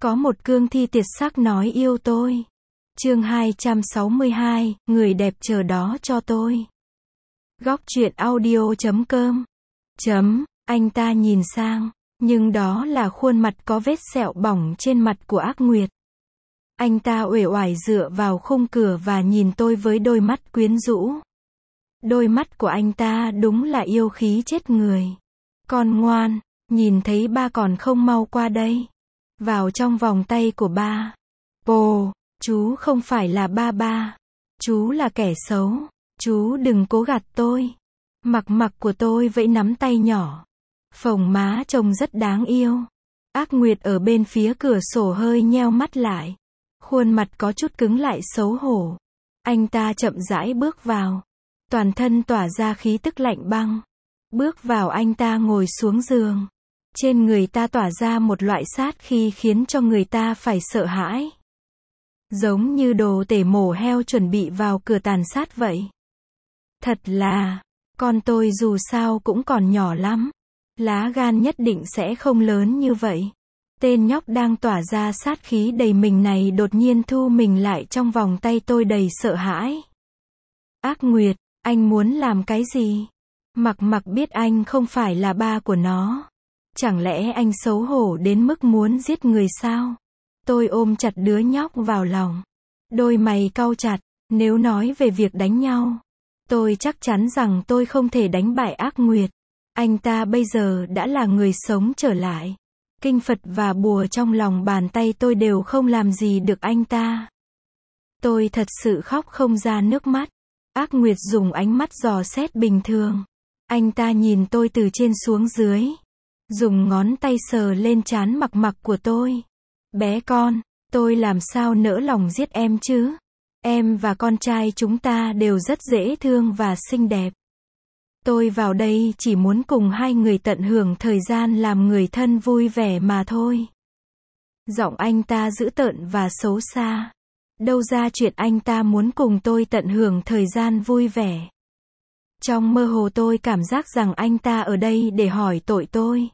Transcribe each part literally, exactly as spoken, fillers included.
Có một cương thi tuyệt sắc nói yêu tôi. Chương hai trăm sáu mươi hai, người đẹp chờ đó cho tôi. Góc truyện audio chấm com. Chấm, anh ta nhìn sang, nhưng đó là khuôn mặt có vết sẹo bỏng trên mặt của Ác Nguyệt. Anh ta uể oải dựa vào khung cửa và nhìn tôi với đôi mắt quyến rũ. Đôi mắt của anh ta đúng là yêu khí chết người. Con ngoan, nhìn thấy ba còn không mau qua đây. Vào trong vòng tay của ba. Pồ, chú không phải là ba ba. Chú là kẻ xấu. Chú đừng cố gạt tôi. Mặc mặc của tôi vẫy nắm tay nhỏ. Phồng má trông rất đáng yêu. Ác Nguyệt ở bên phía cửa sổ hơi nheo mắt lại. Khuôn mặt có chút cứng lại xấu hổ. Anh ta chậm rãi bước vào. Toàn thân tỏa ra khí tức lạnh băng. Bước vào anh ta ngồi xuống giường. Trên người ta tỏa ra một loại sát khí khiến cho người ta phải sợ hãi. Giống như đồ tể mổ heo chuẩn bị vào cửa tàn sát vậy. Thật là, con tôi dù sao cũng còn nhỏ lắm. Lá gan nhất định sẽ không lớn như vậy. Tên nhóc đang tỏa ra sát khí đầy mình này đột nhiên thu mình lại trong vòng tay tôi đầy sợ hãi. Ác Nguyệt, anh muốn làm cái gì? Mặc mặc biết anh không phải là ba của nó. Chẳng lẽ anh xấu hổ đến mức muốn giết người sao? Tôi ôm chặt đứa nhóc vào lòng. Đôi mày cau chặt, nếu nói về việc đánh nhau, tôi chắc chắn rằng tôi không thể đánh bại Ác Nguyệt. Anh ta bây giờ đã là người sống trở lại. Kinh Phật và bùa trong lòng bàn tay tôi đều không làm gì được anh ta. Tôi thật sự khóc không ra nước mắt. Ác Nguyệt dùng ánh mắt dò xét bình thường. Anh ta nhìn tôi từ trên xuống dưới. Dùng ngón tay sờ lên trán mặc mặc của tôi. Bé con, tôi làm sao nỡ lòng giết em chứ? Em và con trai chúng ta đều rất dễ thương và xinh đẹp. Tôi vào đây chỉ muốn cùng hai người tận hưởng thời gian làm người thân vui vẻ mà thôi. Giọng anh ta dữ tợn và xấu xa. Đâu ra chuyện anh ta muốn cùng tôi tận hưởng thời gian vui vẻ. Trong mơ hồ tôi cảm giác rằng anh ta ở đây để hỏi tội tôi.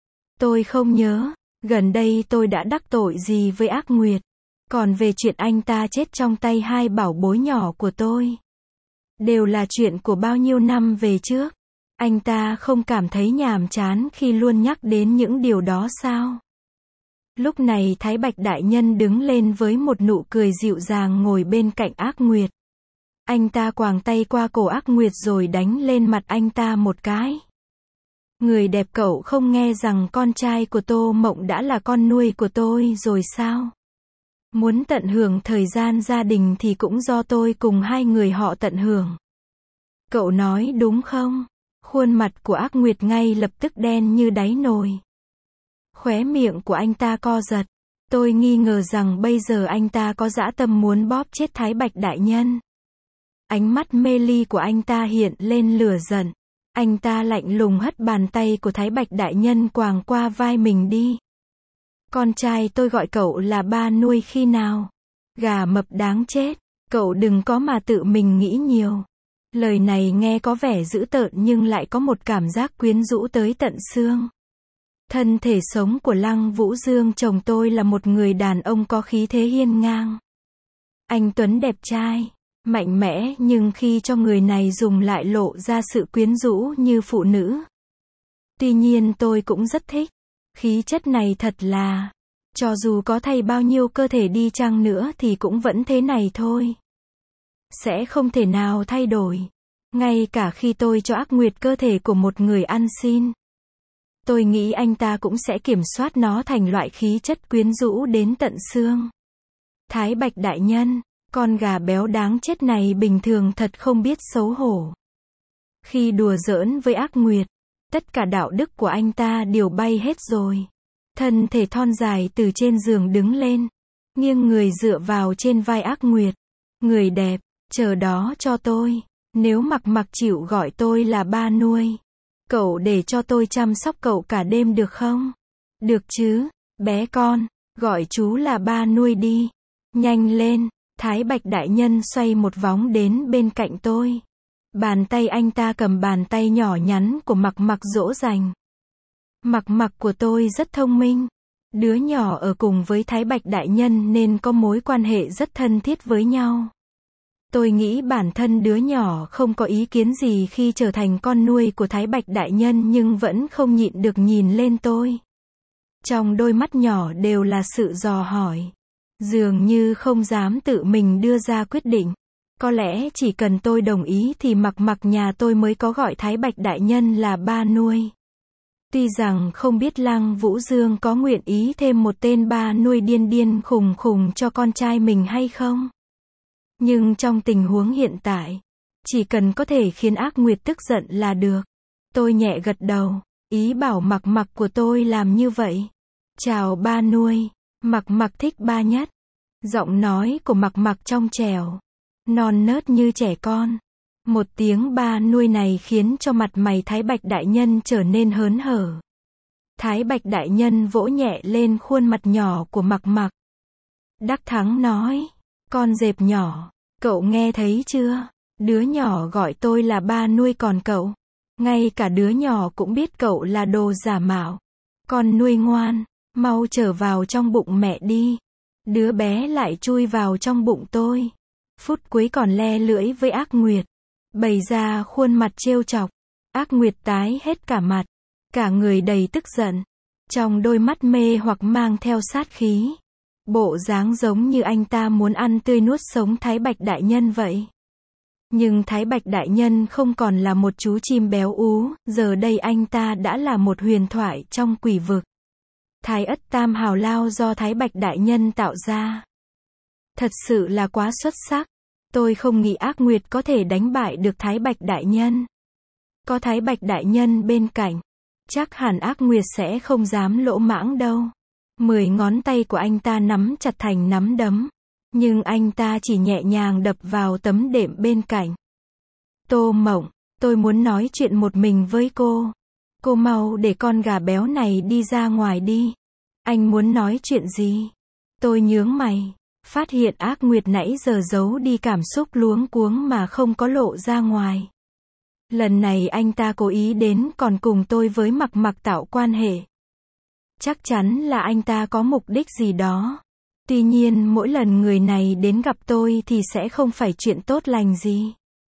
Tôi không nhớ, gần đây tôi đã đắc tội gì với Ác Nguyệt. Còn về chuyện anh ta chết trong tay hai bảo bối nhỏ của tôi, đều là chuyện của bao nhiêu năm về trước. Anh ta không cảm thấy nhàm chán khi luôn nhắc đến những điều đó sao? Lúc này Thái Bạch Đại Nhân đứng lên với một nụ cười dịu dàng ngồi bên cạnh Ác Nguyệt. Anh ta quàng tay qua cổ Ác Nguyệt rồi đánh lên mặt anh ta một cái. Người đẹp, cậu không nghe rằng con trai của Tô Mộng đã là con nuôi của tôi rồi sao? Muốn tận hưởng thời gian gia đình thì cũng do tôi cùng hai người họ tận hưởng. Cậu nói đúng không? Khuôn mặt của Ác Nguyệt ngay lập tức đen như đáy nồi. Khóe miệng của anh ta co giật. Tôi nghi ngờ rằng bây giờ anh ta có dã tâm muốn bóp chết Thái Bạch Đại Nhân. Ánh mắt mê ly của anh ta hiện lên lửa giận. Anh ta lạnh lùng hất bàn tay của Thái Bạch Đại Nhân quàng qua vai mình đi. Con trai tôi gọi cậu là ba nuôi khi nào? Gà mập đáng chết. Cậu đừng có mà tự mình nghĩ nhiều. Lời này nghe có vẻ dữ tợn nhưng lại có một cảm giác quyến rũ tới tận xương. Thân thể sống của Lăng Vũ Dương chồng tôi là một người đàn ông có khí thế hiên ngang. Anh tuấn đẹp trai, mạnh mẽ nhưng khi cho người này dùng lại lộ ra sự quyến rũ như phụ nữ. Tuy nhiên tôi cũng rất thích. Khí chất này thật là, cho dù có thay bao nhiêu cơ thể đi chăng nữa thì cũng vẫn thế này thôi. Sẽ không thể nào thay đổi. Ngay cả khi tôi cho Ác Nguyệt cơ thể của một người ăn xin, tôi nghĩ anh ta cũng sẽ kiểm soát nó thành loại khí chất quyến rũ đến tận xương. Thái Bạch Đại Nhân, con gà béo đáng chết này bình thường thật không biết xấu hổ. Khi đùa giỡn với Ác Nguyệt, tất cả đạo đức của anh ta đều bay hết rồi. Thân thể thon dài từ trên giường đứng lên, nghiêng người dựa vào trên vai Ác Nguyệt. Người đẹp, chờ đó cho tôi. Nếu Mặc Mặc chịu gọi tôi là ba nuôi, cậu để cho tôi chăm sóc cậu cả đêm được không? Được chứ, bé con, gọi chú là ba nuôi đi. Nhanh lên. Thái Bạch Đại Nhân xoay một vóng đến bên cạnh tôi. Bàn tay anh ta cầm bàn tay nhỏ nhắn của Mặc Mặc dỗ dành. Mặc Mặc của tôi rất thông minh. Đứa nhỏ ở cùng với Thái Bạch Đại Nhân nên có mối quan hệ rất thân thiết với nhau. Tôi nghĩ bản thân đứa nhỏ không có ý kiến gì khi trở thành con nuôi của Thái Bạch Đại Nhân nhưng vẫn không nhịn được nhìn lên tôi. Trong đôi mắt nhỏ đều là sự dò hỏi. Dường như không dám tự mình đưa ra quyết định. Có lẽ chỉ cần tôi đồng ý thì mặc mặc nhà tôi mới có gọi Thái Bạch Đại Nhân là ba nuôi. Tuy rằng không biết Lăng Vũ Dương có nguyện ý thêm một tên ba nuôi điên điên khùng khùng cho con trai mình hay không. Nhưng trong tình huống hiện tại, chỉ cần có thể khiến Ác Nguyệt tức giận là được. Tôi nhẹ gật đầu, ý bảo mặc mặc của tôi làm như vậy. Chào ba nuôi, mặc mặc thích ba nhất. Giọng nói của mặc mặc trong trẻo, non nớt như trẻ con. Một tiếng ba nuôi này khiến cho mặt mày Thái Bạch Đại Nhân trở nên hớn hở. Thái Bạch Đại Nhân vỗ nhẹ lên khuôn mặt nhỏ của mặc mặc. Đắc thắng nói, con dẹp nhỏ, cậu nghe thấy chưa? Đứa nhỏ gọi tôi là ba nuôi còn cậu. Ngay cả đứa nhỏ cũng biết cậu là đồ giả mạo. Con nuôi ngoan, mau trở vào trong bụng mẹ đi. Đứa bé lại chui vào trong bụng tôi. Phút cuối còn le lưỡi với Ác Nguyệt. Bày ra khuôn mặt trêu chọc. Ác Nguyệt tái hết cả mặt. Cả người đầy tức giận. Trong đôi mắt mê hoặc mang theo sát khí. Bộ dáng giống như anh ta muốn ăn tươi nuốt sống Thái Bạch Đại Nhân vậy. Nhưng Thái Bạch Đại Nhân không còn là một chú chim béo ú, giờ đây anh ta đã là một huyền thoại trong quỷ vực. Thái Ất Tam Hào Lao do Thái Bạch Đại Nhân tạo ra. Thật sự là quá xuất sắc. Tôi không nghĩ Ác Nguyệt có thể đánh bại được Thái Bạch Đại Nhân. Có Thái Bạch Đại Nhân bên cạnh, chắc hẳn Ác Nguyệt sẽ không dám lỗ mãng đâu. Mười ngón tay của anh ta nắm chặt thành nắm đấm. Nhưng anh ta chỉ nhẹ nhàng đập vào tấm đệm bên cạnh. Tô Mộng, tôi muốn nói chuyện một mình với cô. Cô mau để con gà béo này đi ra ngoài đi. Anh muốn nói chuyện gì? Tôi nhướng mày, phát hiện Ác Nguyệt nãy giờ giấu đi cảm xúc luống cuống mà không có lộ ra ngoài. Lần này anh ta cố ý đến còn cùng tôi với mặc mặc tạo quan hệ. Chắc chắn là anh ta có mục đích gì đó. Tuy nhiên mỗi lần người này đến gặp tôi thì sẽ không phải chuyện tốt lành gì.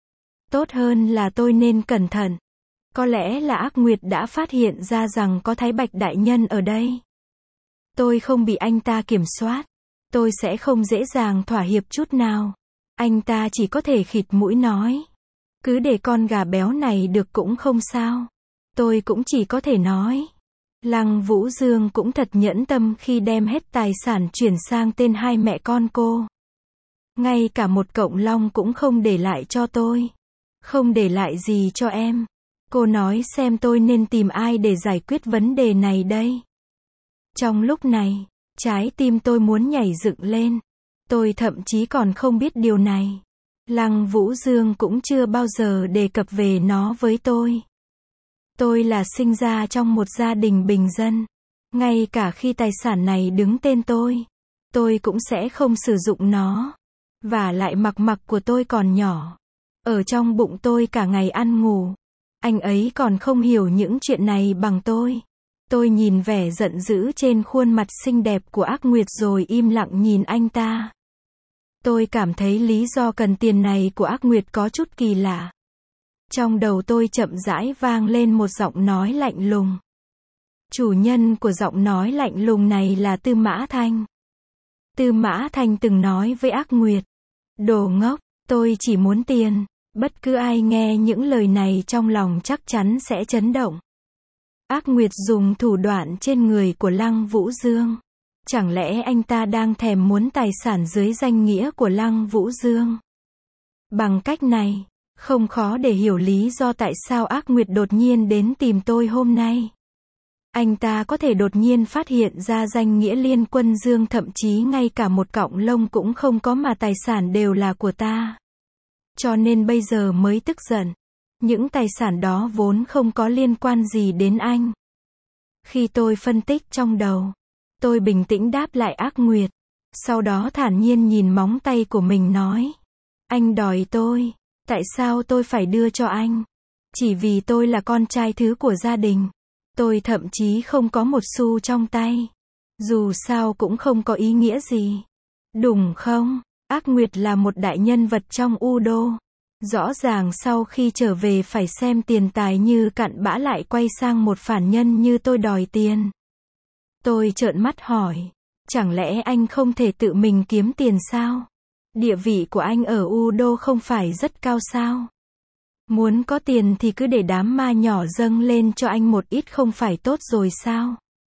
Tốt hơn là tôi nên cẩn thận. Có lẽ là Ác Nguyệt đã phát hiện ra rằng có Thái Bạch Đại Nhân ở đây. Tôi không bị anh ta kiểm soát. Tôi sẽ không dễ dàng thỏa hiệp chút nào. Anh ta chỉ có thể khịt mũi nói. Cứ để con gà béo này được cũng không sao. Tôi cũng chỉ có thể nói. Lăng Vũ Dương cũng thật nhẫn tâm khi đem hết tài sản chuyển sang tên hai mẹ con cô. Ngay cả một cọng long cũng không để lại cho tôi. Không để lại gì cho em. Cô nói xem tôi nên tìm ai để giải quyết vấn đề này đây. Trong lúc này, trái tim tôi muốn nhảy dựng lên. Tôi thậm chí còn không biết điều này. Lăng Vũ Dương cũng chưa bao giờ đề cập về nó với tôi. Tôi là sinh ra trong một gia đình bình dân. Ngay cả khi tài sản này đứng tên tôi, tôi cũng sẽ không sử dụng nó. Và lại mặc mặc của tôi còn nhỏ. Ở trong bụng tôi cả ngày ăn ngủ. Anh ấy còn không hiểu những chuyện này bằng tôi. Tôi nhìn vẻ giận dữ trên khuôn mặt xinh đẹp của Ác Nguyệt rồi im lặng nhìn anh ta. Tôi cảm thấy lý do cần tiền này của Ác Nguyệt có chút kỳ lạ. Trong đầu tôi chậm rãi vang lên một giọng nói lạnh lùng. Chủ nhân của giọng nói lạnh lùng này là Tư Mã Thanh. Tư Mã Thanh từng nói với Ác Nguyệt. Đồ ngốc, tôi chỉ muốn tiền. Bất cứ ai nghe những lời này trong lòng chắc chắn sẽ chấn động. Ác Nguyệt dùng thủ đoạn trên người của Lăng Vũ Dương. Chẳng lẽ anh ta đang thèm muốn tài sản dưới danh nghĩa của Lăng Vũ Dương? Bằng cách này, không khó để hiểu lý do tại sao Ác Nguyệt đột nhiên đến tìm tôi hôm nay. Anh ta có thể đột nhiên phát hiện ra danh nghĩa Liên Quân Dương, thậm chí ngay cả một cọng lông cũng không có mà tài sản đều là của ta. Cho nên bây giờ mới tức giận. Những tài sản đó vốn không có liên quan gì đến anh. Khi tôi phân tích trong đầu, tôi bình tĩnh đáp lại Ác Nguyệt. Sau đó thản nhiên nhìn móng tay của mình nói. Anh đòi tôi. Tại sao tôi phải đưa cho anh? Chỉ vì tôi là con trai thứ của gia đình. Tôi thậm chí không có một xu trong tay. Dù sao cũng không có ý nghĩa gì. Đúng không? Ác Nguyệt là một đại nhân vật trong Udo. Rõ ràng sau khi trở về phải xem tiền tài như cặn bã lại quay sang một phản nhân như tôi đòi tiền. Tôi trợn mắt hỏi. Chẳng lẽ anh không thể tự mình kiếm tiền sao? Địa vị của anh ở Udo không phải rất cao sao? Muốn có tiền thì cứ để đám ma nhỏ dâng lên cho anh một ít không phải tốt rồi sao?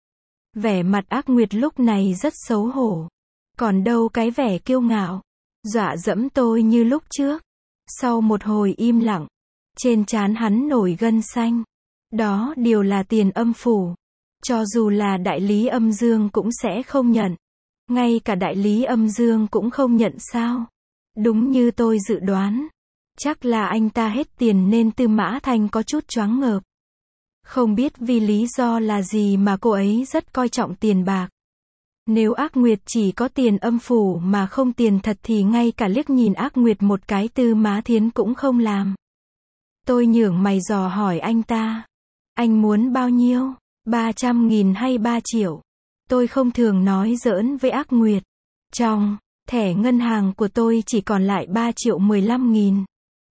Vẻ mặt Ác Nguyệt lúc này rất xấu hổ. Còn đâu cái vẻ kiêu ngạo, dọa dẫm tôi như lúc trước. Sau một hồi im lặng, trên trán hắn nổi gân xanh. Đó đều là tiền âm phủ. Cho dù là đại lý âm dương cũng sẽ không nhận. Ngay cả đại lý âm dương cũng không nhận sao? Đúng như tôi dự đoán. Chắc là anh ta hết tiền nên Tư Mã Thanh có chút choáng ngợp. Không biết vì lý do là gì mà cô ấy rất coi trọng tiền bạc. Nếu Ác Nguyệt chỉ có tiền âm phủ mà không tiền thật thì ngay cả liếc nhìn Ác Nguyệt một cái Tư Mã Thiến cũng không làm. Tôi nhướng mày dò hỏi anh ta. Anh muốn bao nhiêu? ba trăm nghìn hay ba triệu? Tôi không thường nói giỡn với Ác Nguyệt. Trong thẻ ngân hàng của tôi chỉ còn lại ba triệu mười lăm nghìn.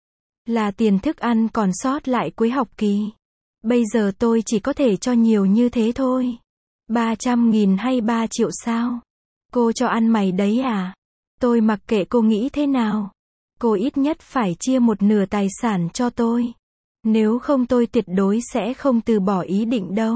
Là tiền thức ăn còn sót lại cuối học kỳ. Bây giờ tôi chỉ có thể cho nhiều như thế thôi. ba trăm nghìn hay ba triệu sao? Cô cho ăn mày đấy à? Tôi mặc kệ cô nghĩ thế nào. Cô ít nhất phải chia một nửa tài sản cho tôi. Nếu không tôi tuyệt đối sẽ không từ bỏ ý định đâu.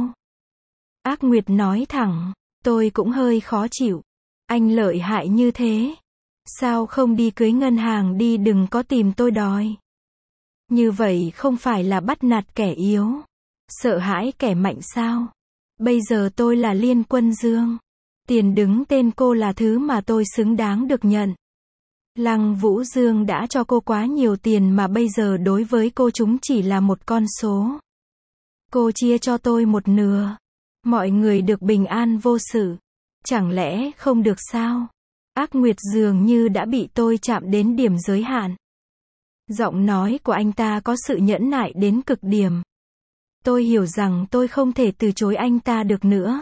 Ác Nguyệt nói thẳng. Tôi cũng hơi khó chịu. Anh lợi hại như thế. Sao không đi cưới ngân hàng đi, đừng có tìm tôi đòi. Như vậy không phải là bắt nạt kẻ yếu. Sợ hãi kẻ mạnh sao? Bây giờ tôi là Liên Quân Dương. Tiền đứng tên cô là thứ mà tôi xứng đáng được nhận. Lăng Vũ Dương đã cho cô quá nhiều tiền mà bây giờ đối với cô chúng chỉ là một con số. Cô chia cho tôi một nửa. Mọi người được bình an vô sự. Chẳng lẽ không được sao? Ác Nguyệt dường như đã bị tôi chạm đến điểm giới hạn. Giọng nói của anh ta có sự nhẫn nại đến cực điểm. Tôi hiểu rằng tôi không thể từ chối anh ta được nữa.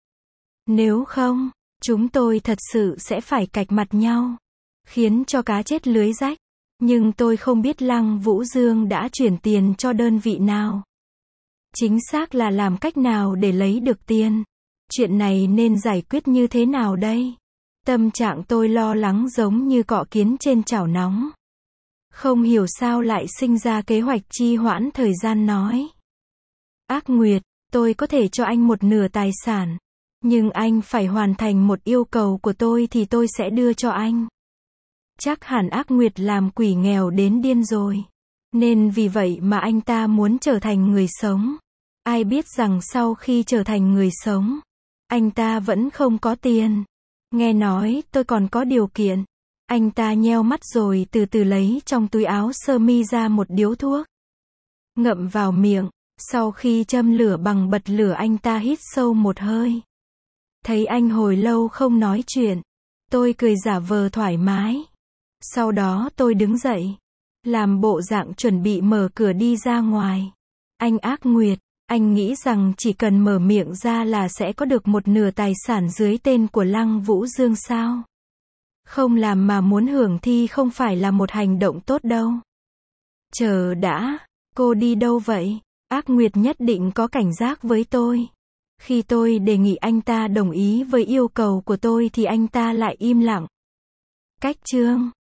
Nếu không, chúng tôi thật sự sẽ phải cạch mặt nhau. Khiến cho cá chết lưới rách. Nhưng tôi không biết Lăng Vũ Dương đã chuyển tiền cho đơn vị nào. Chính xác là làm cách nào để lấy được tiền. Chuyện này nên giải quyết như thế nào đây? Tâm trạng tôi lo lắng giống như cọ kiến trên chảo nóng. Không hiểu sao lại sinh ra kế hoạch trì hoãn thời gian nói. Ác Nguyệt, tôi có thể cho anh một nửa tài sản. Nhưng anh phải hoàn thành một yêu cầu của tôi thì tôi sẽ đưa cho anh. Chắc hẳn Ác Nguyệt làm quỷ nghèo đến điên rồi. Nên vì vậy mà anh ta muốn trở thành người sống. Ai biết rằng sau khi trở thành người sống, anh ta vẫn không có tiền. Nghe nói tôi còn có điều kiện. Anh ta nheo mắt rồi từ từ lấy trong túi áo sơ mi ra một điếu thuốc. Ngậm vào miệng. Sau khi châm lửa bằng bật lửa anh ta hít sâu một hơi. Thấy anh hồi lâu không nói chuyện. Tôi cười giả vờ thoải mái. Sau đó tôi đứng dậy. Làm bộ dạng chuẩn bị mở cửa đi ra ngoài. Anh Ác Nguyệt, anh nghĩ rằng chỉ cần mở miệng ra là sẽ có được một nửa tài sản dưới tên của Lăng Vũ Dương sao? Không làm mà muốn hưởng thì không phải là một hành động tốt đâu. Chờ đã, cô đi đâu vậy? Ác Nguyệt nhất định có cảnh giác với tôi. Khi tôi đề nghị anh ta đồng ý với yêu cầu của tôi thì anh ta lại im lặng. Cách chương